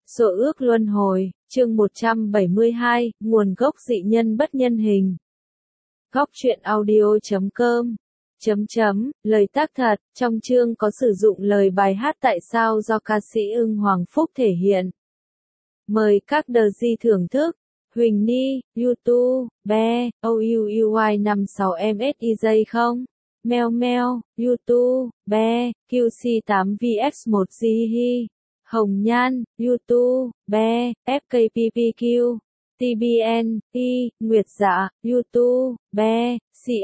Số ước luân hồi, chương 172, nguồn gốc dị nhân bất nhân hình. Góc truyện audio.com Lời tác thật, trong chương có sử dụng lời bài hát Tại sao do ca sĩ Ưng Hoàng Phúc thể hiện. Mời các DJ thưởng thức. Huỳnh Ni, YouTube, Be, OUUY 56MSIJ không? Meo Meo, YouTube, Be, QC8VX1GH. Hồng Nhan, YouTube, Be, FKPPQ. TBN, Nguyệt Dạ, YouTube, Be,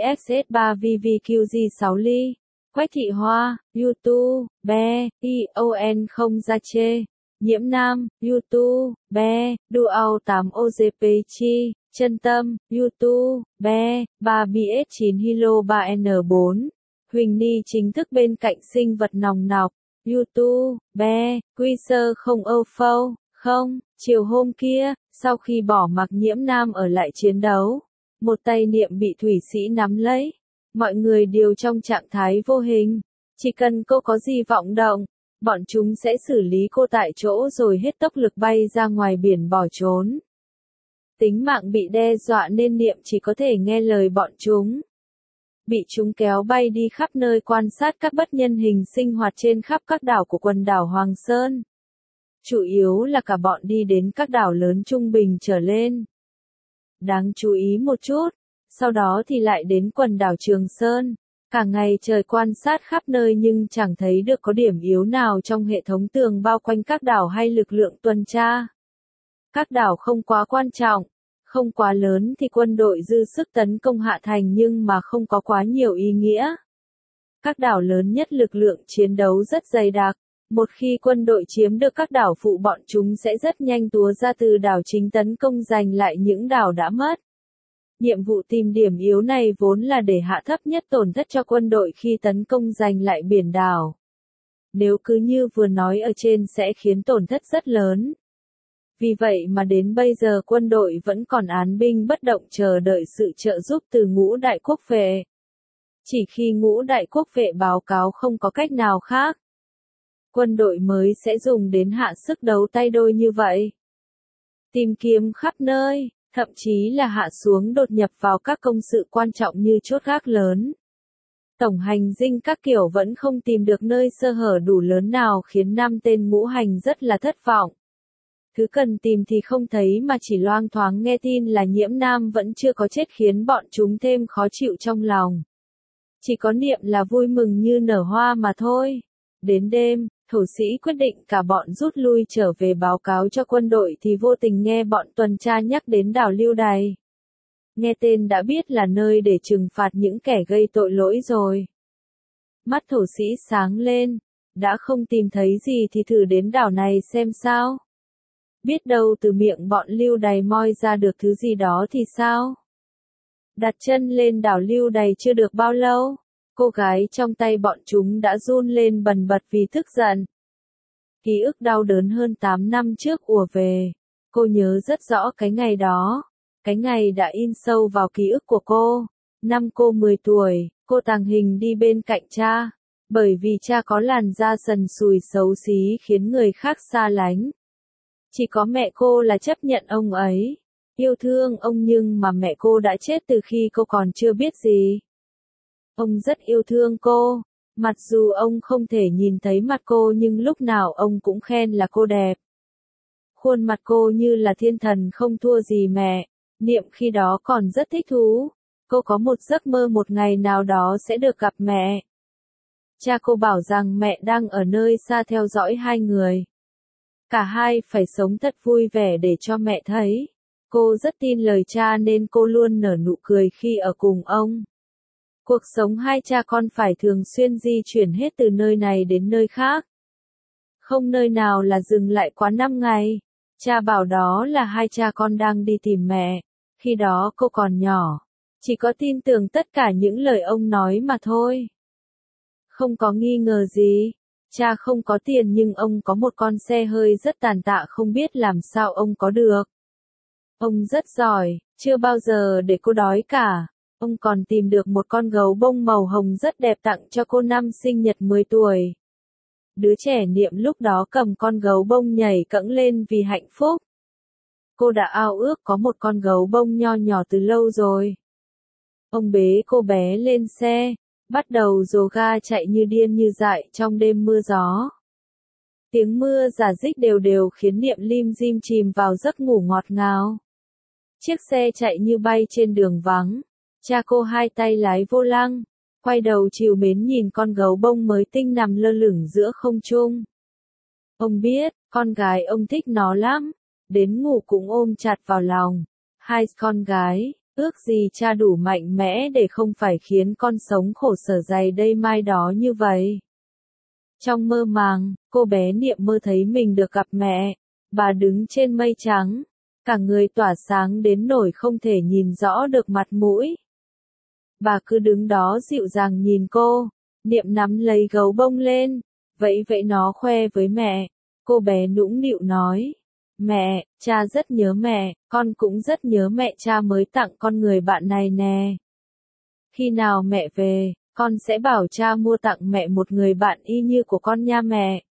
CXS3VVQG6 ly. Quách Thị Hoa, YouTube, Be, ION không ra chê. Nhiễm Nam, YouTube, Be, Dual 8OGP Chi. Chân Tâm, YouTube, Be, 3BS9 Hilo 3N4. Huỳnh Ni chính thức bên cạnh sinh vật nòng nọc. YouTube, Be, Quy Sơ không âu phâu, không, chiều hôm kia, sau khi bỏ mặc Nhiễm Nam ở lại chiến đấu, một tay Niệm bị thủy sĩ nắm lấy, mọi người đều trong trạng thái vô hình, chỉ cần cô có gì vọng động, bọn chúng sẽ xử lý cô tại chỗ rồi hết tốc lực bay ra ngoài biển bỏ trốn. Tính mạng bị đe dọa nên Niệm chỉ có thể nghe lời bọn chúng. Bị chúng kéo bay đi khắp nơi quan sát các bất nhân hình sinh hoạt trên khắp các đảo của quần đảo Hoàng Sơn. Chủ yếu là cả bọn đi đến các đảo lớn trung bình trở lên. Đáng chú ý một chút, sau đó thì lại đến quần đảo Trường Sơn. Cả ngày trời quan sát khắp nơi nhưng chẳng thấy được có điểm yếu nào trong hệ thống tường bao quanh các đảo hay lực lượng tuần tra. Các đảo không quá quan trọng, không quá lớn thì quân đội dư sức tấn công hạ thành nhưng mà không có quá nhiều ý nghĩa. Các đảo lớn nhất lực lượng chiến đấu rất dày đặc. Một khi quân đội chiếm được các đảo phụ bọn chúng sẽ rất nhanh túa ra từ đảo chính tấn công giành lại những đảo đã mất. Nhiệm vụ tìm điểm yếu này vốn là để hạ thấp nhất tổn thất cho quân đội khi tấn công giành lại biển đảo. Nếu cứ như vừa nói ở trên sẽ khiến tổn thất rất lớn. Vì vậy mà đến bây giờ quân đội vẫn còn án binh bất động chờ đợi sự trợ giúp từ Ngũ Đại Quốc vệ. Chỉ khi Ngũ Đại Quốc vệ báo cáo không có cách nào khác, quân đội mới sẽ dùng đến hạ sức đấu tay đôi như vậy. Tìm kiếm khắp nơi, thậm chí là hạ xuống đột nhập vào các công sự quan trọng như chốt gác lớn. Tổng hành dinh các kiểu vẫn không tìm được nơi sơ hở đủ lớn nào khiến 5 tên ngũ hành rất là thất vọng. Thứ cần tìm thì không thấy mà chỉ loang thoáng nghe tin là Nhiễm Nam vẫn chưa có chết khiến bọn chúng thêm khó chịu trong lòng. Chỉ có Niệm là vui mừng như nở hoa mà thôi. Đến đêm, thổ sĩ quyết định cả bọn rút lui trở về báo cáo cho quân đội thì vô tình nghe bọn tuần tra nhắc đến đảo Lưu Đày. Nghe tên đã biết là nơi để trừng phạt những kẻ gây tội lỗi rồi. Mắt thổ sĩ sáng lên, đã không tìm thấy gì thì thử đến đảo này xem sao. Biết đâu từ miệng bọn Lưu Đày moi ra được thứ gì đó thì sao? Đặt chân lên đảo Lưu Đày chưa được bao lâu, cô gái trong tay bọn chúng đã run lên bần bật vì tức giận. Ký ức đau đớn hơn 8 năm trước ùa về. Cô nhớ rất rõ cái ngày đó. Cái ngày đã in sâu vào ký ức của cô. Năm cô 10 tuổi, cô tàng hình đi bên cạnh cha. Bởi vì cha có làn da sần sùi xấu xí khiến người khác xa lánh. Chỉ có mẹ cô là chấp nhận ông ấy. Yêu thương ông nhưng mà mẹ cô đã chết từ khi cô còn chưa biết gì. Ông rất yêu thương cô. Mặc dù ông không thể nhìn thấy mặt cô nhưng lúc nào ông cũng khen là cô đẹp. Khuôn mặt cô như là thiên thần không thua gì mẹ. Niệm khi đó còn rất thích thú. Cô có một giấc mơ một ngày nào đó sẽ được gặp mẹ. Cha cô bảo rằng mẹ đang ở nơi xa theo dõi hai người. Cả hai phải sống thật vui vẻ để cho mẹ thấy. Cô rất tin lời cha nên cô luôn nở nụ cười khi ở cùng ông. Cuộc sống hai cha con phải thường xuyên di chuyển hết từ nơi này đến nơi khác. Không nơi nào là dừng lại quá 5 ngày. Cha bảo đó là hai cha con đang đi tìm mẹ. Khi đó cô còn nhỏ. Chỉ có tin tưởng tất cả những lời ông nói mà thôi. Không có nghi ngờ gì. Cha không có tiền nhưng ông có một con xe hơi rất tàn tạ không biết làm sao ông có được. Ông rất giỏi, chưa bao giờ để cô đói cả. Ông còn tìm được một con gấu bông màu hồng rất đẹp tặng cho cô năm sinh nhật 10 tuổi. Đứa trẻ Niệm lúc đó cầm con gấu bông nhảy cẫng lên vì hạnh phúc. Cô đã ao ước có một con gấu bông nho nhỏ từ lâu rồi. Ông bế cô bé lên xe, bắt đầu dồ ga chạy như điên như dại trong đêm mưa gió. Tiếng mưa rả rích đều đều khiến Niệm lim dim chìm vào giấc ngủ ngọt ngào. Chiếc xe chạy như bay trên đường vắng. Cha cô hai tay lái vô lăng, quay đầu trìu mến nhìn con gấu bông mới tinh nằm lơ lửng giữa không trung. Ông biết, con gái ông thích nó lắm, đến ngủ cũng ôm chặt vào lòng. Hai con gái, ước gì cha đủ mạnh mẽ để không phải khiến con sống khổ sở dày đây mai đó như vậy. Trong mơ màng, cô bé Niệm mơ thấy mình được gặp mẹ. Bà đứng trên mây trắng, cả người tỏa sáng đến nỗi không thể nhìn rõ được mặt mũi. Bà cứ đứng đó dịu dàng nhìn cô. Niệm nắm lấy gấu bông lên, vẫy vẫy nó khoe với mẹ. Cô bé nũng nịu nói: Mẹ, cha rất nhớ mẹ, con cũng rất nhớ mẹ, cha mới tặng con người bạn này nè. Khi nào mẹ về, con sẽ bảo cha mua tặng mẹ một người bạn y như của con nha mẹ.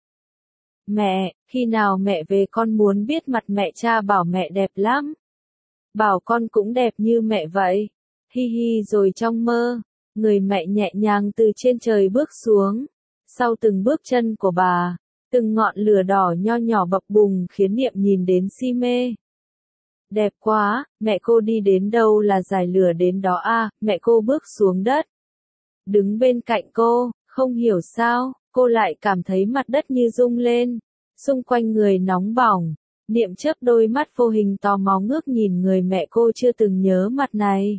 Mẹ, khi nào mẹ về con muốn biết mặt mẹ, cha bảo mẹ đẹp lắm. Bảo con cũng đẹp như mẹ vậy. Hi hi. Rồi trong mơ, người mẹ nhẹ nhàng từ trên trời bước xuống. Sau từng bước chân của bà, từng ngọn lửa đỏ nho nhỏ bập bùng khiến Niệm nhìn đến si mê. Đẹp quá, mẹ cô đi đến đâu là giải lửa đến đó à, mẹ cô bước xuống đất. Đứng bên cạnh cô, không hiểu sao, cô lại cảm thấy mặt đất như rung lên, xung quanh người nóng bỏng. Niệm chớp đôi mắt vô hình tò mò ngước nhìn người mẹ cô chưa từng nhớ mặt này.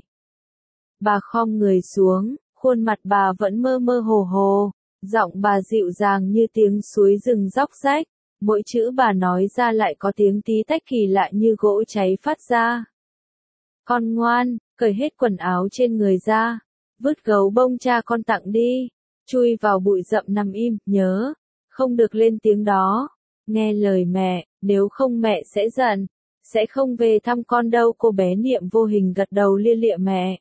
Bà khom người xuống, khuôn mặt bà vẫn mơ mơ hồ hồ, giọng bà dịu dàng như tiếng suối rừng róc rách, mỗi chữ bà nói ra lại có tiếng tí tách kỳ lạ như gỗ cháy phát ra. Con ngoan, cởi hết quần áo trên người ra, vứt gấu bông cha con tặng đi, chui vào bụi rậm nằm im, nhớ, không được lên tiếng đó, nghe lời mẹ, nếu không mẹ sẽ giận, sẽ không về thăm con đâu. Cô bé Niệm vô hình gật đầu lia lịa mẹ.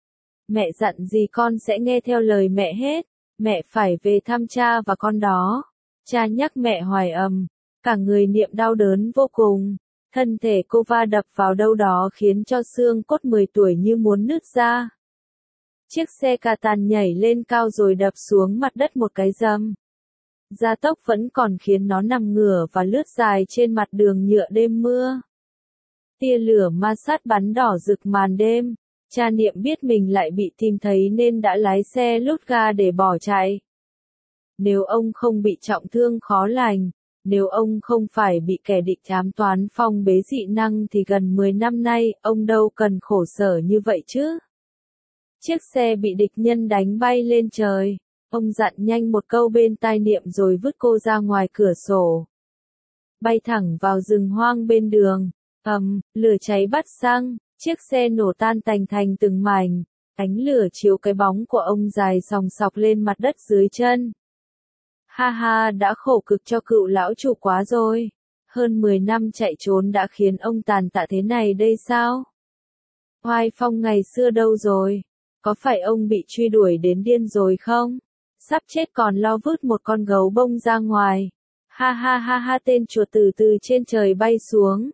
Mẹ dặn gì con sẽ nghe theo lời mẹ hết, mẹ phải về thăm cha và con đó. Cha nhắc mẹ hoài cả người Niệm đau đớn vô cùng, thân thể cô va đập vào đâu đó khiến cho xương cốt 10 tuổi như muốn nứt ra. Chiếc xe cà tàn nhảy lên cao rồi đập xuống mặt đất một cái rầm. Gia tốc vẫn còn khiến nó nằm ngửa và lướt dài trên mặt đường nhựa đêm mưa. Tia lửa ma sát bắn đỏ rực màn đêm. Cha Niệm biết mình lại bị tìm thấy nên đã lái xe lút ga để bỏ chạy. Nếu ông không bị trọng thương khó lành, nếu ông không phải bị kẻ địch ám toán phong bế dị năng thì gần 10 năm nay, ông đâu cần khổ sở như vậy chứ. Chiếc xe bị địch nhân đánh bay lên trời. Ông dặn nhanh một câu bên tai Niệm rồi vứt cô ra ngoài cửa sổ. Bay thẳng vào rừng hoang bên đường. Lửa cháy bắt xăng, chiếc xe nổ tan tành thành từng mảnh. Ánh lửa chiếu cái bóng của ông dài sòng sọc lên mặt đất dưới chân. Ha ha, đã khổ cực cho cựu lão chủ quá rồi. Hơn 10 năm chạy trốn đã khiến ông tàn tạ thế này đây sao? Oai phong ngày xưa đâu rồi? Có phải ông bị truy đuổi đến điên rồi không? Sắp chết còn lo vứt một con gấu bông ra ngoài. Ha ha ha ha. Tên chuột từ từ trên trời bay xuống.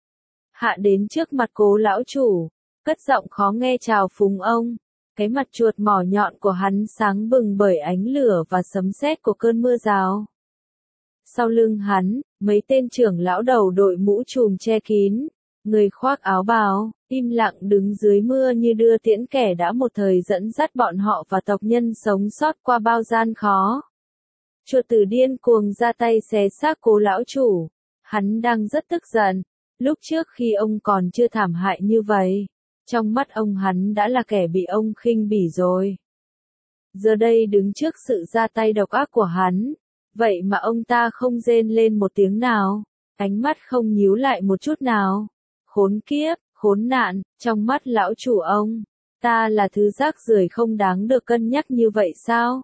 Hạ đến trước mặt Cố lão chủ, cất giọng khó nghe chào phúng ông. Cái mặt chuột mỏ nhọn của hắn sáng bừng bởi ánh lửa và sấm sét của cơn mưa rào. Sau lưng hắn, mấy tên trưởng lão đầu đội mũ trùm che kín, người khoác áo bào, im lặng đứng dưới mưa như đưa tiễn kẻ đã một thời dẫn dắt bọn họ và tộc nhân sống sót qua bao gian khó. Chuột tử điên cuồng ra tay xé xác Cố lão chủ. Hắn đang rất tức giận. Lúc trước khi ông còn chưa thảm hại như vậy, trong mắt ông hắn đã là kẻ bị ông khinh bỉ rồi. Giờ đây đứng trước sự ra tay độc ác của hắn, vậy mà ông ta không rên lên một tiếng nào, ánh mắt không nhíu lại một chút nào. Khốn kiếp, khốn nạn, trong mắt lão chủ ông, ta là thứ rác rưởi không đáng được cân nhắc như vậy sao?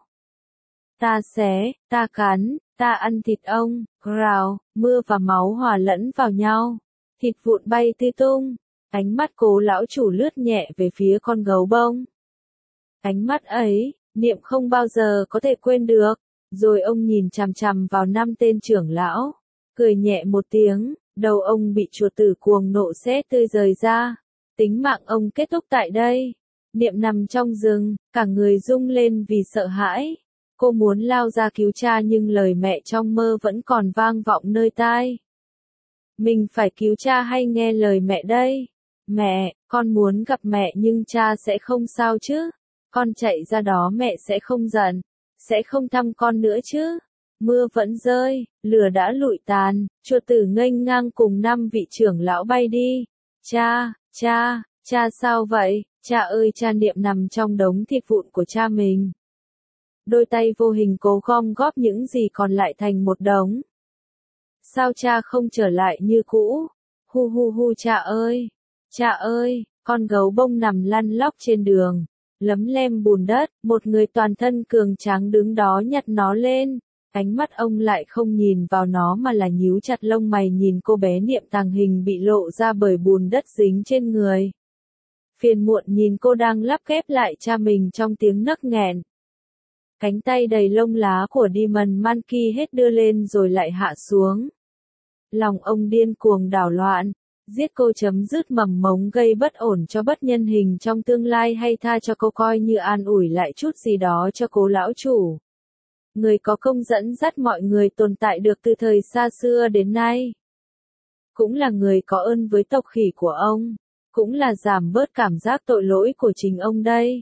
Ta xé, ta cắn, ta ăn thịt ông. Rào, mưa và máu hòa lẫn vào nhau. Thịt vụn bay tứ tung. Ánh mắt Cố lão chủ lướt nhẹ về phía con gấu bông. Ánh mắt ấy, Niệm không bao giờ có thể quên được. Rồi ông nhìn chằm chằm vào 5 tên trưởng lão, cười nhẹ một tiếng, đầu ông bị chuột tử cuồng nộ xé tươi rời ra. Tính mạng ông kết thúc tại đây. Niệm nằm trong rừng, cả người rung lên vì sợ hãi. Cô muốn lao ra cứu cha nhưng lời mẹ trong mơ vẫn còn vang vọng nơi tai. Mình phải cứu cha hay nghe lời mẹ đây? Mẹ, con muốn gặp mẹ nhưng cha sẽ không sao chứ? Con chạy ra đó mẹ sẽ không giận, sẽ không thăm con nữa chứ? Mưa vẫn rơi, lửa đã lụi tàn, chuột tử nghênh ngang cùng 5 vị trưởng lão bay đi. Cha sao vậy? Cha ơi, cha Niệm nằm trong đống thịt vụn của cha mình. Đôi tay vô hình cố gom góp những gì còn lại thành một đống. Sao cha không trở lại như cũ? Hu hu hu, cha ơi, con gấu bông nằm lăn lóc trên đường, lấm lem bùn đất, một người toàn thân cường tráng đứng đó nhặt nó lên. Ánh mắt ông lại không nhìn vào nó mà là nhíu chặt lông mày nhìn cô bé Niệm tàng hình bị lộ ra bởi bùn đất dính trên người. Phiền muộn nhìn cô đang lắp ghép lại cha mình trong tiếng nấc nghẹn. Cánh tay đầy lông lá của Demon Monkey hết đưa lên rồi lại hạ xuống. Lòng ông điên cuồng đảo loạn, giết cô chấm dứt mầm mống gây bất ổn cho bất nhân hình trong tương lai hay tha cho cô coi như an ủi lại chút gì đó cho cố lão chủ. Người có công dẫn dắt mọi người tồn tại được từ thời xa xưa đến nay. Cũng là người có ơn với tộc khỉ của ông, cũng là giảm bớt cảm giác tội lỗi của chính ông đây.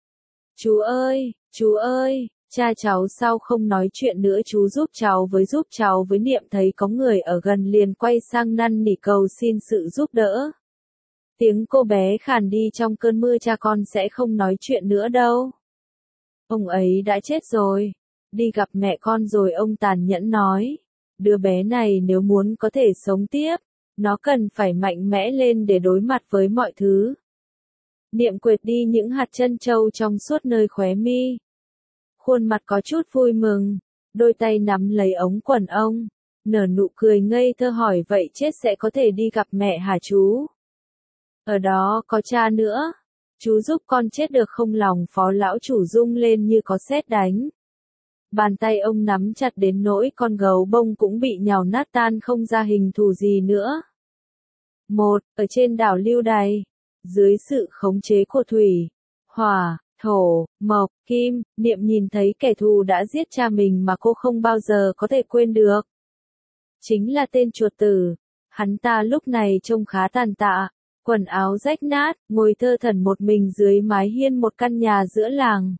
Chú ơi, cha cháu sao không nói chuyện nữa, chú giúp cháu với Niệm thấy có người ở gần liền quay sang năn nỉ cầu xin sự giúp đỡ. Tiếng cô bé khàn đi trong cơn mưa, cha con sẽ không nói chuyện nữa đâu. Ông ấy đã chết rồi, đi gặp mẹ con rồi, ông tàn nhẫn nói. Đứa bé này nếu muốn có thể sống tiếp, nó cần phải mạnh mẽ lên để đối mặt với mọi thứ. Niệm quệt đi những hạt trân châu trong suốt nơi khóe mi. Khuôn mặt có chút vui mừng, đôi tay nắm lấy ống quần ông, nở nụ cười ngây thơ hỏi vậy chết sẽ có thể đi gặp mẹ hả chú? Ở đó có cha nữa, chú giúp con chết được không? Lòng phó lão chủ rung lên như có sét đánh. Bàn tay ông nắm chặt đến nỗi con gấu bông cũng bị nhào nát tan không ra hình thù gì nữa. Ở trên đảo Lưu Đày, dưới sự khống chế của thủy, hỏa, thổ, mộc, kim, Niệm nhìn thấy kẻ thù đã giết cha mình mà cô không bao giờ có thể quên được. Chính là tên chuột tử. Hắn ta lúc này trông khá tàn tạ, quần áo rách nát, ngồi thơ thẩn một mình dưới mái hiên một căn nhà giữa làng.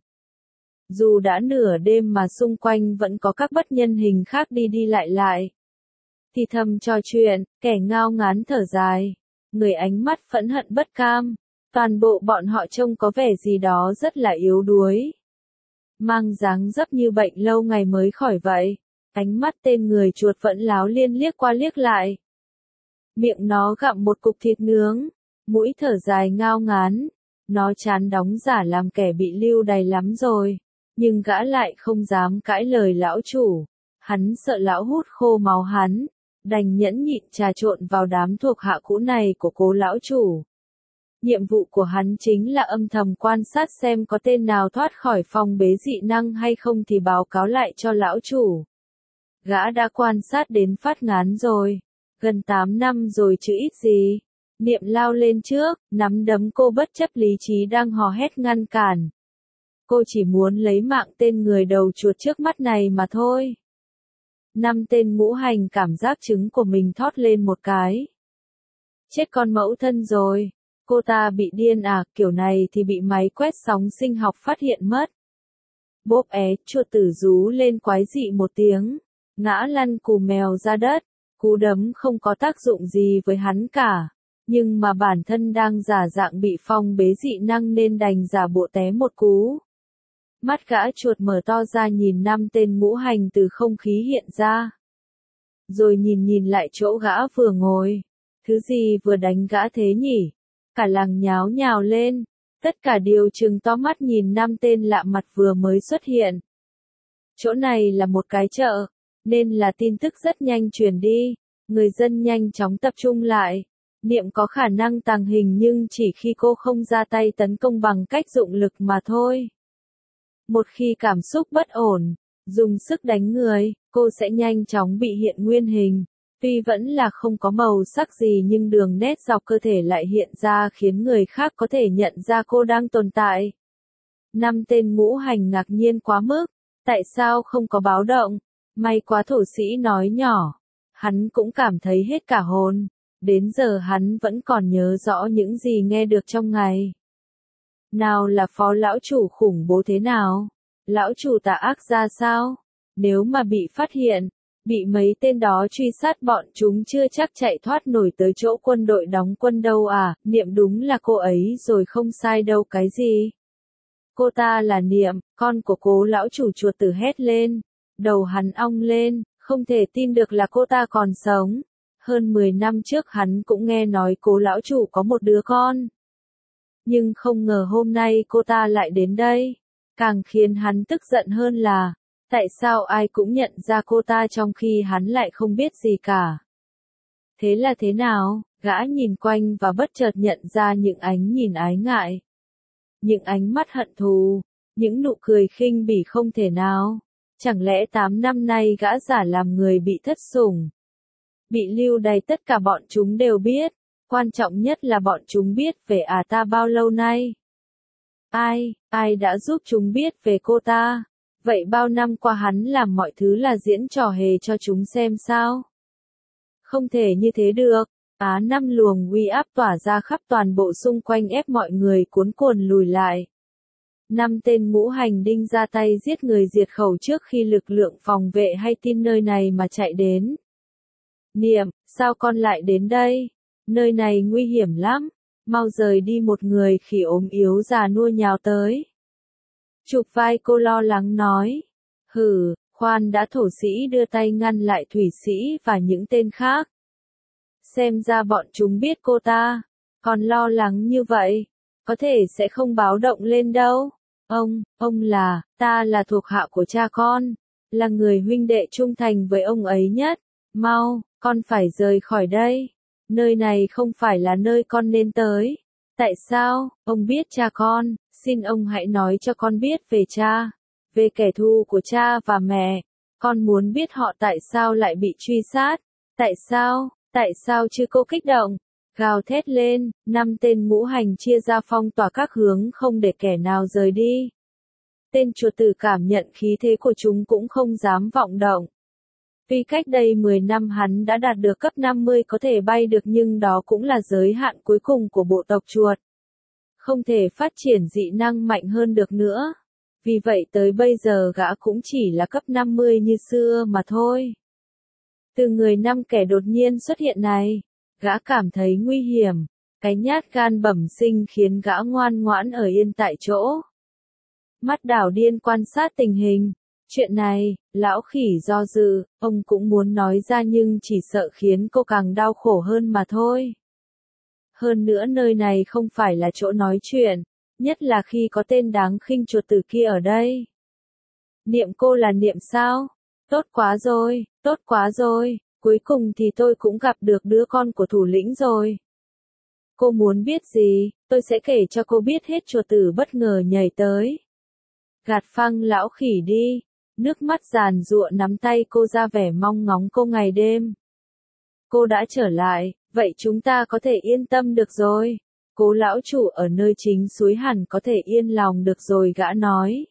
Dù đã nửa đêm mà xung quanh vẫn có các bất nhân hình khác đi đi lại. Thì thầm trò chuyện, kẻ ngao ngán thở dài, người ánh mắt phẫn hận bất cam. Toàn bộ bọn họ trông có vẻ gì đó rất là yếu đuối. Mang dáng dấp như bệnh lâu ngày mới khỏi vậy. Ánh mắt tên người chuột vẫn láo liên liếc qua liếc lại. Miệng nó gặm một cục thịt nướng, mũi thở dài ngao ngán. Nó chán đóng giả làm kẻ bị lưu đày lắm rồi. Nhưng gã lại không dám cãi lời lão chủ. Hắn sợ lão hút khô máu hắn, đành nhẫn nhịn trà trộn vào đám thuộc hạ cũ này của cố lão chủ. Nhiệm vụ của hắn chính là âm thầm quan sát xem có tên nào thoát khỏi phong bế dị năng hay không thì báo cáo lại cho lão chủ. Gã đã quan sát đến phát ngán rồi, gần 8 năm rồi chứ ít gì. Niệm lao lên trước, nắm đấm cô bất chấp lý trí đang hò hét ngăn cản. Cô chỉ muốn lấy mạng tên người đầu chuột trước mắt này mà thôi. 5 tên ngũ hành cảm giác trứng của mình thót lên một cái. Chết con mẫu thân rồi. Cô ta bị điên à, kiểu này thì bị máy quét sóng sinh học phát hiện mất. Bốp chuột tử rú lên quái dị một tiếng, ngã lăn cù mèo ra đất, cú đấm không có tác dụng gì với hắn cả, nhưng mà bản thân đang giả dạng bị phong bế dị năng nên đành giả bộ té một cú. Mắt gã chuột mở to ra nhìn 5 tên ngũ hành từ không khí hiện ra. Rồi nhìn lại chỗ gã vừa ngồi, thứ gì vừa đánh gã thế nhỉ? Cả làng nháo nhào lên, tất cả đều trừng to mắt nhìn 5 tên lạ mặt vừa mới xuất hiện. Chỗ này là một cái chợ, nên là tin tức rất nhanh truyền đi, người dân nhanh chóng tập trung lại. Niệm có khả năng tàng hình nhưng chỉ khi cô không ra tay tấn công bằng cách dụng lực mà thôi. Một khi cảm xúc bất ổn, Dùng sức đánh người, cô sẽ nhanh chóng bị hiện nguyên hình. Tuy vẫn là không có màu sắc gì nhưng đường nét dọc cơ thể lại hiện ra khiến người khác có thể nhận ra cô đang tồn tại. Năm tên ngũ hành ngạc nhiên quá mức. Tại sao không có báo động? May quá thổ sĩ nói nhỏ. Hắn cũng cảm thấy hết cả hồn. Đến giờ hắn vẫn còn nhớ rõ những gì nghe được trong ngày. Nào là phó lão chủ khủng bố thế nào? Lão chủ tà ác ra sao? Nếu mà bị phát hiện, bị mấy tên đó truy sát bọn chúng chưa chắc chạy thoát nổi tới chỗ quân đội đóng quân đâu à, Niệm đúng là cô ấy rồi không sai đâu cái gì. Cô ta là Niệm, con của Cố lão chủ chuột tử hét lên. Đầu hắn ong lên, không thể tin được là cô ta còn sống. Hơn 10 năm trước hắn cũng nghe nói Cố lão chủ có một đứa con. Nhưng không ngờ hôm nay cô ta lại đến đây. Càng khiến hắn tức giận hơn là, tại sao ai cũng nhận ra cô ta trong khi hắn lại không biết gì cả. Thế là thế nào? Gã nhìn quanh và bất chợt nhận ra những ánh nhìn ái ngại. Những ánh mắt hận thù, những nụ cười khinh bỉ không thể nào. Chẳng lẽ 8 năm nay gã giả làm người bị thất sủng? Bị lưu đày tất cả bọn chúng đều biết. Quan trọng nhất là bọn chúng biết về ta bao lâu nay. Ai đã giúp chúng biết về cô ta? Vậy bao năm qua hắn làm mọi thứ là diễn trò hề cho chúng xem sao? Không thể như thế được. Năm luồng uy áp tỏa ra khắp toàn bộ xung quanh ép mọi người cuốn cuồng lùi lại. 5 tên ngũ hành đinh ra tay giết người diệt khẩu trước khi lực lượng phòng vệ hay tin nơi này mà chạy đến. Niệm, sao con lại đến đây? Nơi này nguy hiểm lắm. Mau rời đi, một người khỉ ốm yếu già nua nhào tới. Chụp vai cô lo lắng nói. Hừ, khoan đã, thổ sĩ đưa tay ngăn lại thủy sĩ và những tên khác. Xem ra bọn chúng biết cô ta. Còn lo lắng như vậy, có thể sẽ không báo động lên đâu. Ta là thuộc hạ của cha con. Là người huynh đệ trung thành với ông ấy nhất. Mau, con phải rời khỏi đây. Nơi này không phải là nơi con nên tới. Tại sao? Ông biết cha con, xin ông hãy nói cho con biết về cha, về kẻ thù của cha và mẹ. Con muốn biết họ tại sao lại bị truy sát. Tại sao chứ? Cô kích động, gào thét lên. 5 tên ngũ hành chia ra phong tỏa các hướng không để kẻ nào rời đi. Tên chuột tử cảm nhận khí thế của chúng cũng không dám vọng động. Tuy cách đây 10 năm hắn đã đạt được cấp 50 có thể bay được nhưng đó cũng là giới hạn cuối cùng của bộ tộc chuột. Không thể phát triển dị năng mạnh hơn được nữa. Vì vậy tới bây giờ gã cũng chỉ là cấp 50 như xưa mà thôi. Từ người 5 kẻ đột nhiên xuất hiện này, gã cảm thấy nguy hiểm. Cái nhát gan bẩm sinh khiến gã ngoan ngoãn ở yên tại chỗ. Mắt đảo điên quan sát tình hình. Chuyện này, lão khỉ do dự, ông cũng muốn nói ra nhưng chỉ sợ khiến cô càng đau khổ hơn mà thôi. Hơn nữa nơi này không phải là chỗ nói chuyện, nhất là khi có tên đáng khinh chuột tử kia ở đây. Niệm, cô là Niệm sao? Tốt quá rồi, cuối cùng thì tôi cũng gặp được đứa con của thủ lĩnh rồi. Cô muốn biết gì, tôi sẽ kể cho cô biết hết. Chuột tử bất ngờ nhảy tới. Gạt phăng lão khỉ đi. Nước mắt giàn giụa nắm tay cô ra vẻ mong ngóng cô ngày đêm. Cô đã trở lại, vậy chúng ta có thể yên tâm được rồi. Cố lão chủ ở nơi chính suối hẳn có thể yên lòng được rồi, gã nói.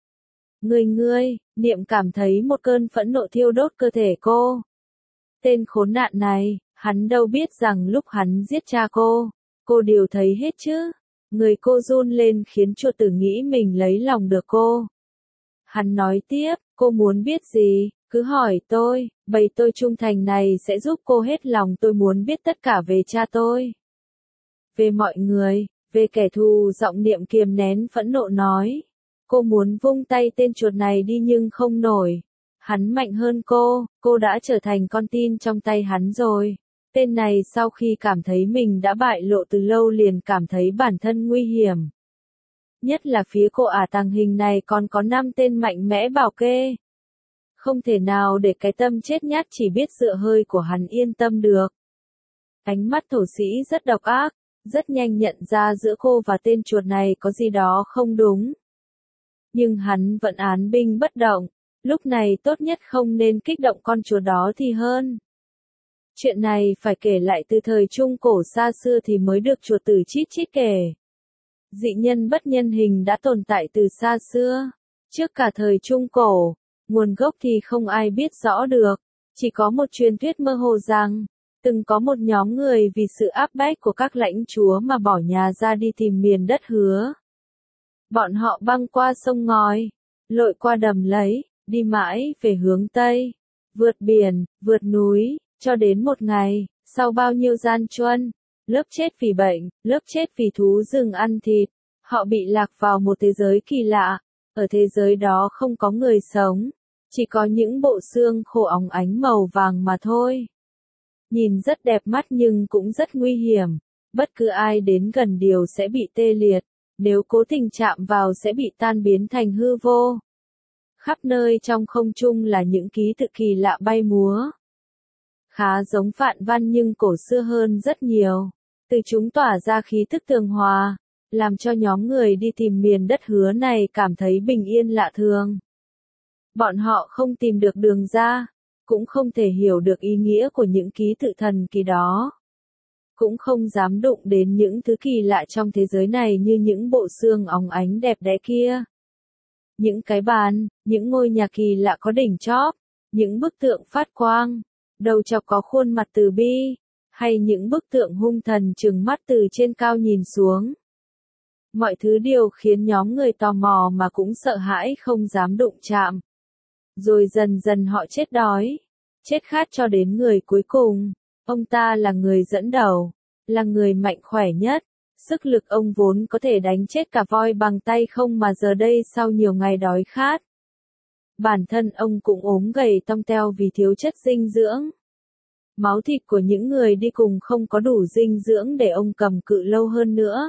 Ngươi, Niệm cảm thấy một cơn phẫn nộ thiêu đốt cơ thể cô. Tên khốn nạn này, hắn đâu biết rằng lúc hắn giết cha cô đều thấy hết chứ. Người cô run lên khiến chuột tử nghĩ mình lấy lòng được cô. Hắn nói tiếp, cô muốn biết gì, cứ hỏi tôi, bầy tôi trung thành này sẽ giúp cô hết lòng. Tôi muốn biết tất cả về cha tôi. Về mọi người, về kẻ thù. Giọng Niệm kiềm nén phẫn nộ nói. Cô muốn vung tay tên chuột này đi nhưng không nổi. Hắn mạnh hơn cô đã trở thành con tin trong tay hắn rồi. Tên này sau khi cảm thấy mình đã bại lộ từ lâu liền cảm thấy bản thân nguy hiểm. Nhất là phía cô tàng hình này còn có 5 tên mạnh mẽ bảo kê. Không thể nào để cái tâm chết nhát chỉ biết dựa hơi của hắn yên tâm được. Ánh mắt thổ sĩ rất độc ác, rất nhanh nhận ra giữa cô và tên chuột này có gì đó không đúng. Nhưng hắn vẫn án binh bất động, Lúc này tốt nhất không nên kích động con chúa đó thì hơn. Chuyện này phải kể lại từ thời Trung Cổ xa xưa thì mới được chùa Tử Chít Chít kể. Dị nhân bất nhân hình đã tồn tại từ xa xưa. Trước cả thời Trung Cổ, nguồn gốc thì không ai biết rõ được. Chỉ có một truyền thuyết mơ hồ rằng, từng có một nhóm người vì sự áp bách của các lãnh chúa mà bỏ nhà ra đi tìm miền đất hứa. Bọn họ băng qua sông ngòi, lội qua đầm lấy, đi mãi về hướng Tây, vượt biển, vượt núi, cho đến một ngày, sau bao nhiêu gian truân, lớp chết vì bệnh, lớp chết vì thú rừng ăn thịt, họ bị lạc vào một thế giới kỳ lạ. Ở thế giới đó không có người sống, chỉ có những bộ xương khô óng ánh màu vàng mà thôi. Nhìn rất đẹp mắt nhưng cũng rất nguy hiểm, bất cứ ai đến gần đều sẽ bị tê liệt, nếu cố tình chạm vào sẽ bị tan biến thành hư vô. Khắp nơi trong không trung là những ký tự kỳ lạ bay múa. Khá giống phạn văn nhưng cổ xưa hơn rất nhiều, từ chúng tỏa ra khí thức tường hòa, làm cho nhóm người đi tìm miền đất hứa này cảm thấy bình yên lạ thường. Bọn họ không tìm được đường ra, cũng không thể hiểu được ý nghĩa của những ký tự thần kỳ đó. Cũng không dám đụng đến những thứ kỳ lạ trong thế giới này như những bộ xương óng ánh đẹp đẽ kia. Những cái bàn, những ngôi nhà kỳ lạ có đỉnh chóp, những bức tượng phát quang, đầu chọc có khuôn mặt từ bi, hay những bức tượng hung thần trừng mắt từ trên cao nhìn xuống. Mọi thứ đều khiến nhóm người tò mò mà cũng sợ hãi không dám đụng chạm. Rồi dần dần họ chết đói, chết khát cho đến người cuối cùng. Ông ta là người dẫn đầu, là người mạnh khỏe nhất. Sức lực ông vốn có thể đánh chết cả voi bằng tay không mà giờ đây sau nhiều ngày đói khát. Bản thân ông cũng ốm gầy tông teo vì thiếu chất dinh dưỡng. Máu thịt của những người đi cùng không có đủ dinh dưỡng để ông cầm cự lâu hơn nữa.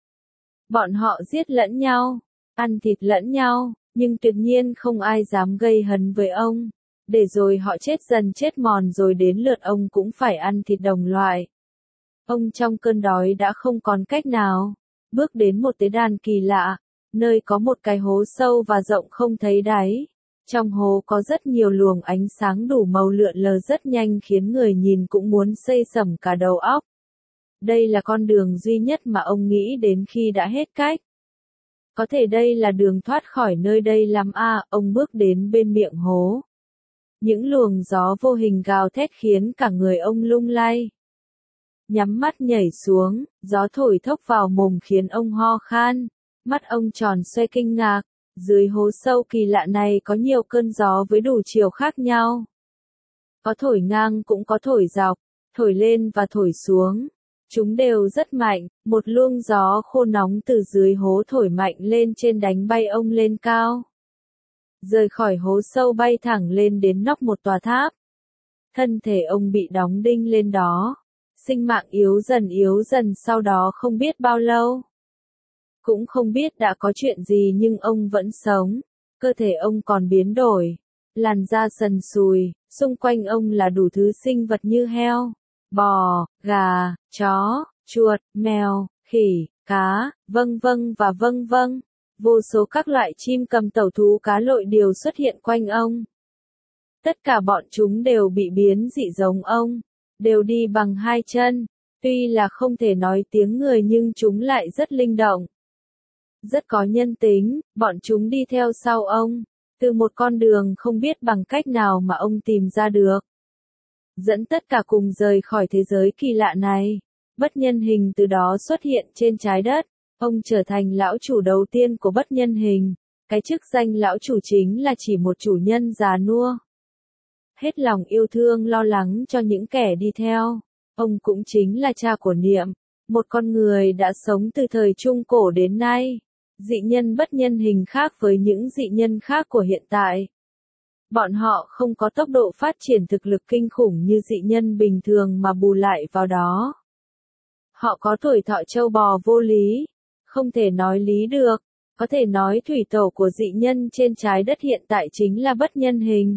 Bọn họ giết lẫn nhau, ăn thịt lẫn nhau, nhưng tuyệt nhiên không ai dám gây hấn với ông. Để rồi họ chết dần chết mòn rồi đến lượt ông cũng phải ăn thịt đồng loại. Ông trong cơn đói đã không còn cách nào, bước đến một tế đàn kỳ lạ, nơi có một cái hố sâu và rộng không thấy đáy. Trong hố có rất nhiều luồng ánh sáng đủ màu lượn lờ rất nhanh khiến người nhìn cũng muốn xây sẩm cả đầu óc. Đây là con đường duy nhất mà ông nghĩ đến khi đã hết cách. Có thể đây là đường thoát khỏi nơi đây lắm à, ông bước đến bên miệng hố. Những luồng gió vô hình gào thét khiến cả người ông lung lay. Nhắm mắt nhảy xuống, gió thổi thốc vào mồm khiến ông ho khan, mắt ông tròn xoe kinh ngạc. Dưới hố sâu kỳ lạ này có nhiều cơn gió với đủ chiều khác nhau. Có thổi ngang cũng có thổi dọc, thổi lên và thổi xuống. Chúng đều rất mạnh, một luồng gió khô nóng từ dưới hố thổi mạnh lên trên đánh bay ông lên cao. Rời khỏi hố sâu bay thẳng lên đến nóc một tòa tháp. Thân thể ông bị đóng đinh lên đó. Sinh mạng yếu dần sau đó không biết bao lâu. Cũng không biết đã có chuyện gì nhưng ông vẫn sống. Cơ thể ông còn biến đổi. Làn da sần sùi, xung quanh ông là đủ thứ sinh vật như heo, bò, gà, chó, chuột, mèo, khỉ, cá, vân vân và vân vân. Vô số các loại chim cầm tẩu thú cá lội đều xuất hiện quanh ông. Tất cả bọn chúng đều bị biến dị giống ông, đều đi bằng hai chân, tuy là không thể nói tiếng người nhưng chúng lại rất linh động. Rất có nhân tính, bọn chúng đi theo sau ông, từ một con đường không biết bằng cách nào mà ông tìm ra được. Dẫn tất cả cùng rời khỏi thế giới kỳ lạ này. Bất nhân hình từ đó xuất hiện trên trái đất. Ông trở thành lão chủ đầu tiên của bất nhân hình. Cái chức danh lão chủ chính là chỉ một chủ nhân già nua. Hết lòng yêu thương lo lắng cho những kẻ đi theo. Ông cũng chính là cha của Niệm, một con người đã sống từ thời Trung Cổ đến nay. Dị nhân bất nhân hình khác với những dị nhân khác của hiện tại. Bọn họ không có tốc độ phát triển thực lực kinh khủng như dị nhân bình thường mà bù lại vào đó. Họ có tuổi thọ trâu bò vô lý, không thể nói lý được, có thể nói thủy tổ của dị nhân trên trái đất hiện tại chính là bất nhân hình.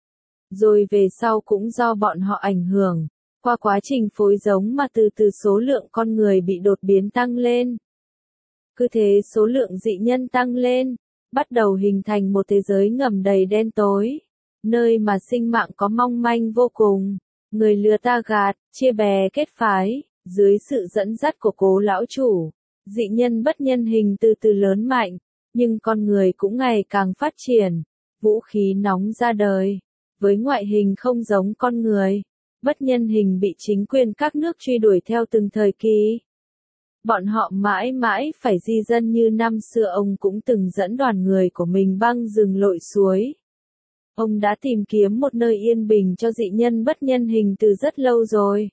Rồi về sau cũng do bọn họ ảnh hưởng, qua quá trình phối giống mà từ từ số lượng con người bị đột biến tăng lên. Cứ thế số lượng dị nhân tăng lên, bắt đầu hình thành một thế giới ngầm đầy đen tối, nơi mà sinh mạng có mong manh vô cùng, người lừa ta gạt, chia bè kết phái, dưới sự dẫn dắt của Cố lão chủ, dị nhân bất nhân hình từ từ lớn mạnh, nhưng con người cũng ngày càng phát triển, vũ khí nóng ra đời, với ngoại hình không giống con người, bất nhân hình bị chính quyền các nước truy đuổi theo từng thời kỳ. Bọn họ mãi mãi phải di dân như năm xưa ông cũng từng dẫn đoàn người của mình băng rừng lội suối. Ông đã tìm kiếm một nơi yên bình cho dị nhân bất nhân hình từ rất lâu rồi.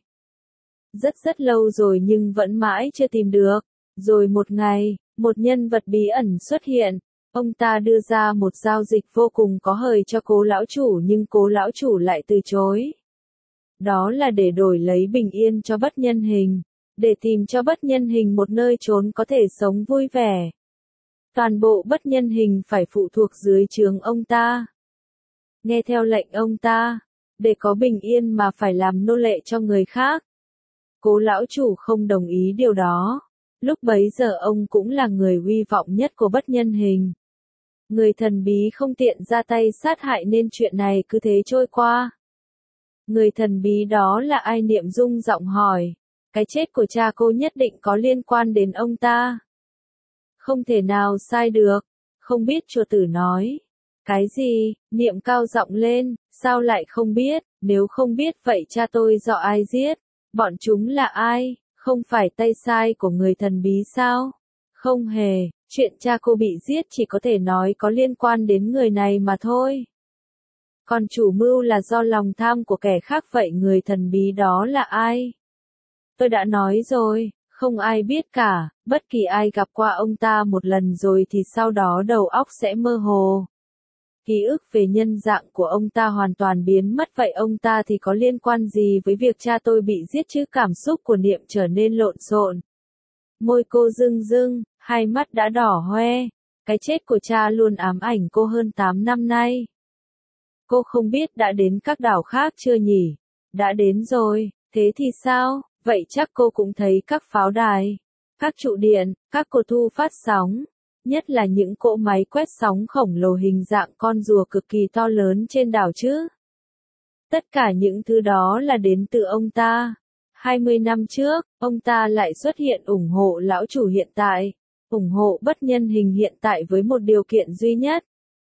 Rất lâu rồi nhưng vẫn mãi chưa tìm được. Rồi một ngày, một nhân vật bí ẩn xuất hiện. Ông ta đưa ra một giao dịch vô cùng có hời cho Cố lão chủ nhưng Cố lão chủ lại từ chối. Đó là để đổi lấy bình yên cho bất nhân hình. Để tìm cho bất nhân hình một nơi trốn có thể sống vui vẻ. Toàn bộ bất nhân hình phải phụ thuộc dưới trướng ông ta. Nghe theo lệnh ông ta, để có bình yên mà phải làm nô lệ cho người khác. Cố lão chủ không đồng ý điều đó. Lúc bấy giờ ông cũng là người uy vọng nhất của bất nhân hình. Người thần bí không tiện ra tay sát hại nên chuyện này cứ thế trôi qua. Người thần bí đó là ai? Niệm Dung giọng hỏi. Cái chết của cha cô nhất định có liên quan đến ông ta. Không thể nào sai được. Không biết, chùa tử nói. Cái gì? Niệm cao giọng lên, sao lại không biết? Nếu không biết vậy cha tôi do ai giết? Bọn chúng là ai? Không phải tay sai của người thần bí sao? Không hề, chuyện cha cô bị giết chỉ có thể nói có liên quan đến người này mà thôi. Còn chủ mưu là do lòng tham của kẻ khác, vậy người thần bí đó là ai? Tôi đã nói rồi, không ai biết cả, bất kỳ ai gặp qua ông ta một lần rồi thì sau đó đầu óc sẽ mơ hồ. Ký ức về nhân dạng của ông ta hoàn toàn biến mất, vậy ông ta thì có liên quan gì với việc cha tôi bị giết chứ? Cảm xúc của Niệm trở nên lộn xộn. Môi cô rưng rưng, hai mắt đã đỏ hoe. Cái chết của cha luôn ám ảnh cô hơn 8 năm nay. Cô không biết đã đến các đảo khác chưa nhỉ? Đã đến rồi, thế thì sao? Vậy chắc cô cũng thấy các pháo đài, các trụ điện, các cột thu phát sóng, nhất là những cỗ máy quét sóng khổng lồ hình dạng con rùa cực kỳ to lớn trên đảo chứ. Tất cả những thứ đó là đến từ ông ta. 20 năm trước, ông ta lại xuất hiện ủng hộ lão chủ hiện tại, ủng hộ bất nhân hình hiện tại với một điều kiện duy nhất.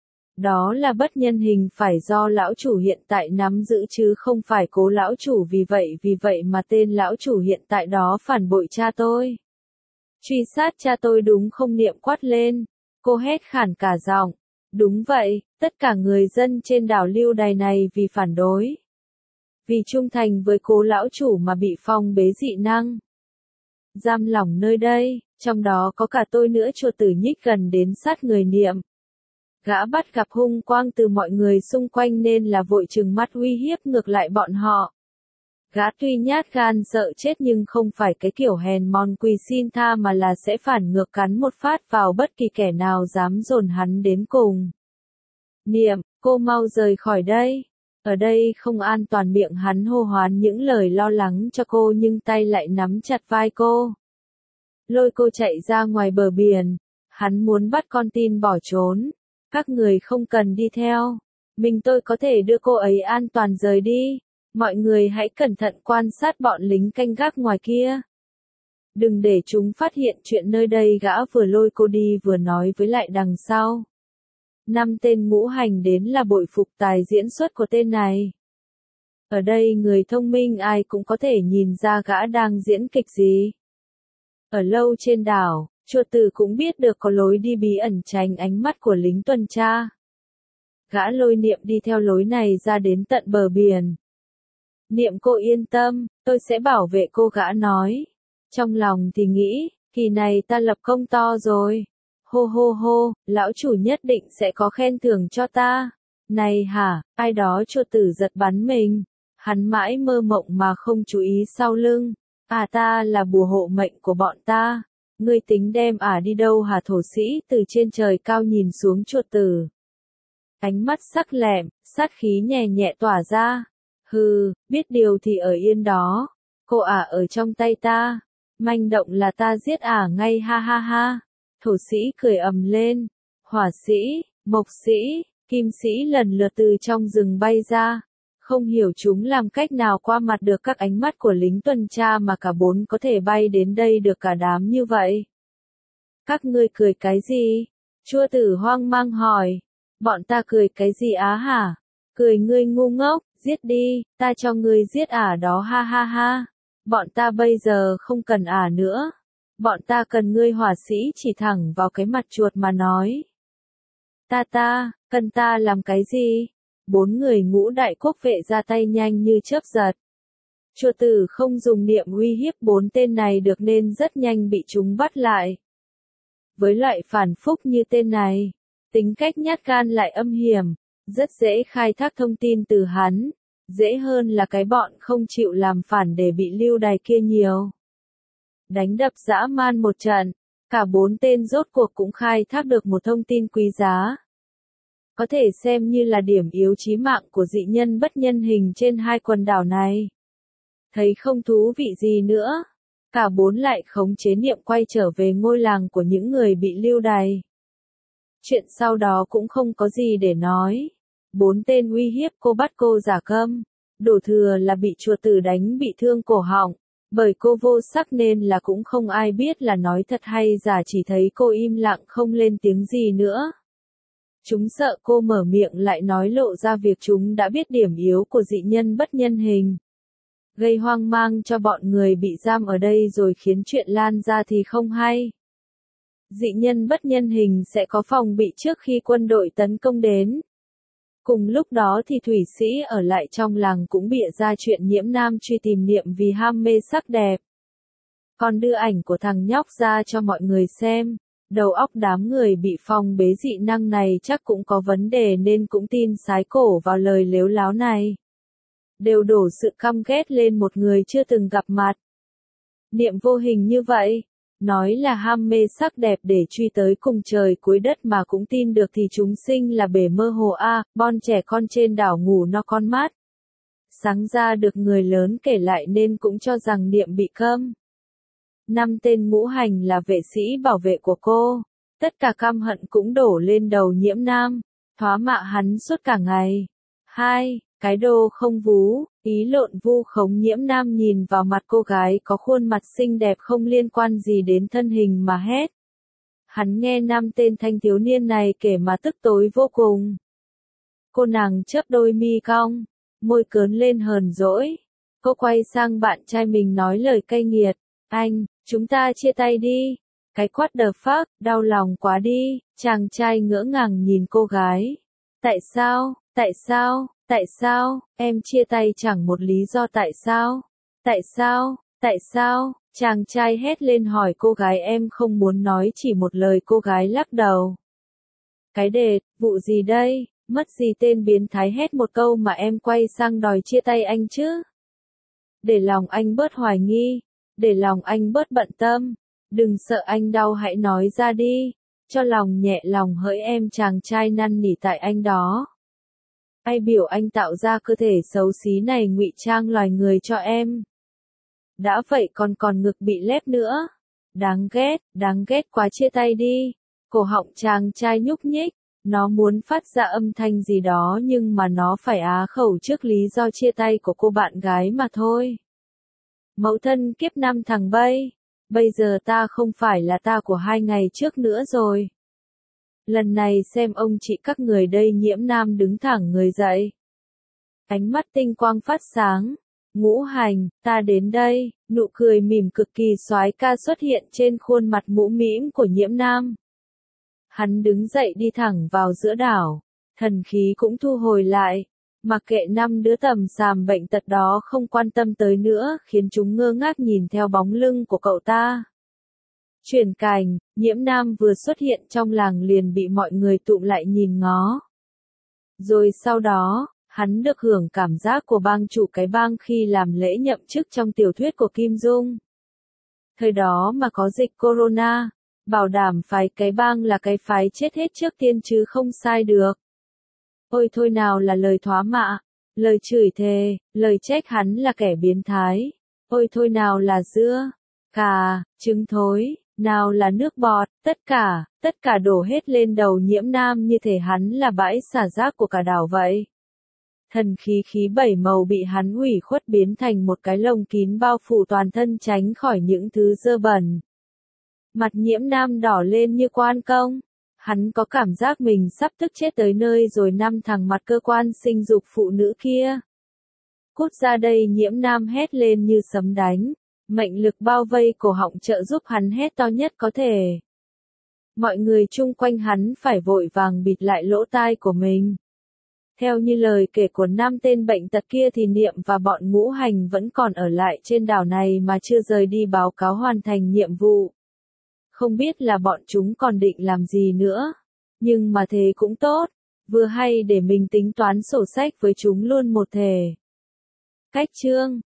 Đó là bất nhân hình phải do lão chủ hiện tại nắm giữ chứ không phải Cố lão chủ, vì vậy mà tên lão chủ hiện tại đó phản bội cha tôi. Truy sát cha tôi đúng không? Niệm quát lên. Cô hét khản cả giọng. Đúng vậy, tất cả người dân trên đảo lưu đày này vì phản đối. Vì trung thành với Cố lão chủ mà bị phong bế dị năng. Giam lỏng nơi đây, trong đó có cả tôi nữa. Chùa tử nhích gần đến sát người Niệm. Gã bắt gặp hung quang từ mọi người xung quanh nên là vội trừng mắt uy hiếp ngược lại bọn họ. Gã tuy nhát gan sợ chết nhưng không phải cái kiểu hèn mọn quỳ xin tha mà là sẽ phản ngược cắn một phát vào bất kỳ kẻ nào dám dồn hắn đến cùng. Niệm, cô mau rời khỏi đây. Ở đây không an toàn. Miệng hắn hô hoán những lời lo lắng cho cô nhưng tay lại nắm chặt vai cô. Lôi cô chạy ra ngoài bờ biển. Hắn muốn bắt con tin bỏ trốn. Các người không cần đi theo. Mình tôi có thể đưa cô ấy an toàn rời đi. Mọi người hãy cẩn thận quan sát bọn lính canh gác ngoài kia. Đừng để chúng phát hiện chuyện nơi đây. Gã vừa lôi cô đi vừa nói với lại đằng sau. 5 tên ngũ hành đến là bội phục tài diễn xuất của tên này. Ở đây người thông minh ai cũng có thể nhìn ra gã đang diễn kịch gì. Ở lâu trên đảo, chùa tử cũng biết được có lối đi bí ẩn tránh ánh mắt của lính tuần tra. Gã lôi Niệm đi theo lối này ra đến tận bờ biển. Niệm, cô yên tâm, tôi sẽ bảo vệ cô, gã nói. Trong lòng thì nghĩ, kỳ này ta lập công to rồi. Hô hô hô, lão chủ nhất định sẽ có khen thưởng cho ta. Này hả, ai đó? Chùa tử giật bắn mình. Hắn mãi mơ mộng mà không chú ý sau lưng. À, ta là bùa hộ mệnh của bọn ta. Ngươi tính đem đi đâu hả? Thổ sĩ từ trên trời cao nhìn xuống chùa tử. Ánh mắt sắc lẹm, sát khí nhẹ nhẹ tỏa ra. Hừ, biết điều thì ở yên đó. Cô ở trong tay ta. Manh động là ta giết ngay, ha ha ha. Thổ sĩ cười ầm lên. hỏa sĩ, mộc sĩ, kim sĩ lần lượt từ trong rừng bay ra. Không hiểu chúng làm cách nào qua mặt được các ánh mắt của lính tuần tra mà cả bốn có thể bay đến đây được cả đám như vậy. Các ngươi cười cái gì? Chua Tử hoang mang hỏi. Bọn ta cười cái gì á hả? Cười ngươi ngu ngốc, giết đi, ta cho ngươi giết ả đó ha ha ha. Bọn ta bây giờ không cần ả nữa. Bọn ta cần ngươi hỏa sĩ chỉ thẳng vào cái mặt chuột mà nói. Cần ta làm cái gì? Bốn người Ngũ Đại Quốc vệ ra tay nhanh như chớp giật. Chua Tử không dùng niệm uy hiếp bốn tên này được nên rất nhanh bị chúng bắt lại. Với loại phản phúc như tên này, tính cách nhát gan lại âm hiểm, rất dễ khai thác thông tin từ hắn, dễ hơn là cái bọn không chịu làm phản để bị lưu đày kia nhiều. Đánh đập dã man một trận, cả bốn tên rốt cuộc cũng khai thác được một thông tin quý giá. Có thể xem như là điểm yếu chí mạng của dị nhân bất nhân hình trên hai quần đảo này. Thấy không thú vị gì nữa, cả bốn lại khống chế niệm quay trở về ngôi làng của những người bị lưu đày. Chuyện sau đó cũng không có gì để nói. Bốn tên uy hiếp cô bắt cô giả câm, đổ thừa là bị Chua Tử đánh bị thương cổ họng, bởi cô vô sắc nên là cũng không ai biết là nói thật hay giả, chỉ thấy cô im lặng không lên tiếng gì nữa. Chúng sợ cô mở miệng lại nói lộ ra việc chúng đã biết điểm yếu của dị nhân bất nhân hình. Gây hoang mang cho bọn người bị giam ở đây rồi khiến chuyện lan ra thì không hay. Dị nhân bất nhân hình sẽ có phòng bị trước khi quân đội tấn công đến. Cùng lúc đó thì thủy sĩ ở lại trong làng cũng bịa ra chuyện Nhiễm Nam truy tìm Niệm vì ham mê sắc đẹp. Còn đưa ảnh của thằng nhóc ra cho mọi người xem. Đầu óc đám người bị phong bế dị năng này chắc cũng có vấn đề nên cũng tin sái cổ vào lời lếu láo này. Đều đổ sự căm ghét lên một người chưa từng gặp mặt. Niệm vô hình như vậy, nói là ham mê sắc đẹp để truy tới cùng trời cuối đất mà cũng tin được thì chúng sinh là bể mơ hồ a, bon trẻ con trên đảo ngủ no con mắt. Sáng ra được người lớn kể lại nên cũng cho rằng Niệm bị câm. 5 tên ngũ hành là vệ sĩ bảo vệ của cô, tất cả căm hận cũng đổ lên đầu Nhiễm Nam, thoá mạ hắn suốt cả ngày. 2. Cái đồ không vú, ý lộn vu khống Nhiễm Nam nhìn vào mặt cô gái có khuôn mặt xinh đẹp không liên quan gì đến thân hình mà hét. Hắn nghe 5 tên thanh thiếu niên này kể mà tức tối vô cùng. Cô nàng chớp đôi mi cong, môi cớn lên hờn dỗi. Cô quay sang bạn trai mình nói lời cay nghiệt. Anh, chúng ta chia tay đi. Cái what the fuck, đau lòng quá đi. Chàng trai ngỡ ngàng nhìn cô gái. Tại sao, em chia tay chẳng một lý do tại sao, chàng trai hét lên hỏi cô gái em không muốn nói chỉ một lời cô gái lắc đầu. Cái đệt, vụ gì đây, mất gì tên biến thái hét một câu mà em quay sang đòi chia tay anh chứ. Để lòng anh bớt hoài nghi, để lòng anh bớt bận tâm, đừng sợ anh đau hãy nói ra đi, cho lòng nhẹ lòng hỡi em chàng trai năn nỉ tại anh đó. Ai biểu anh tạo ra cơ thể xấu xí này ngụy trang loài người cho em. Đã vậy còn ngực bị lép nữa. Đáng ghét quá chia tay đi. Cổ họng chàng trai nhúc nhích, nó muốn phát ra âm thanh gì đó nhưng mà nó phải á khẩu trước lý do chia tay của cô bạn gái mà thôi. Mẫu thân kiếp năm thằng bây giờ ta không phải là ta của 2 ngày trước nữa rồi. Lần này xem ông chị các người đây. Nhiễm Nam đứng thẳng người dậy. Ánh mắt tinh quang phát sáng. Ngũ hành, ta đến đây. Nụ cười mỉm cực kỳ soái ca xuất hiện trên khuôn mặt mũm mĩm của Nhiễm Nam. Hắn đứng dậy đi thẳng vào giữa đảo. Thần khí cũng thu hồi lại. Mặc kệ 5 đứa tầm xàm bệnh tật đó không quan tâm tới nữa, khiến chúng ngơ ngác nhìn theo bóng lưng của cậu ta. Chuyển cảnh, Nhiễm Nam vừa xuất hiện trong làng liền bị mọi người tụm lại nhìn ngó. Rồi sau đó, hắn được hưởng cảm giác của bang chủ cái bang khi làm lễ nhậm chức trong tiểu thuyết của Kim Dung. Thời đó mà có dịch corona, bảo đảm phái cái bang là cái phái chết hết trước tiên chứ không sai được. Ôi thôi nào là lời thoá mạ, lời chửi thề, lời trách hắn là kẻ biến thái. Ôi thôi nào là dưa, cà, trứng thối. Nào là nước bọt, tất cả đổ hết lên đầu Nhiễm Nam như thể hắn là bãi xả rác của cả đảo vậy. Thần khí khí bảy màu bị hắn hủy khuất biến thành một cái lồng kín bao phủ toàn thân tránh khỏi những thứ dơ bẩn. Mặt Nhiễm Nam đỏ lên như quan công. Hắn có cảm giác mình sắp tức chết tới nơi rồi, năm thằng mặt cơ quan sinh dục phụ nữ kia. Cút ra đây, Nhiễm Nam hét lên như sấm đánh. Mệnh lực bao vây cổ họng trợ giúp hắn hét to nhất có thể. Mọi người chung quanh hắn phải vội vàng bịt lại lỗ tai của mình. Theo như lời kể của 5 tên bệnh tật kia thì Niệm và bọn ngũ hành vẫn còn ở lại trên đảo này mà chưa rời đi báo cáo hoàn thành nhiệm vụ. Không biết là bọn chúng còn định làm gì nữa. Nhưng mà thế cũng tốt. Vừa hay để mình tính toán sổ sách với chúng luôn một thể. Cách chương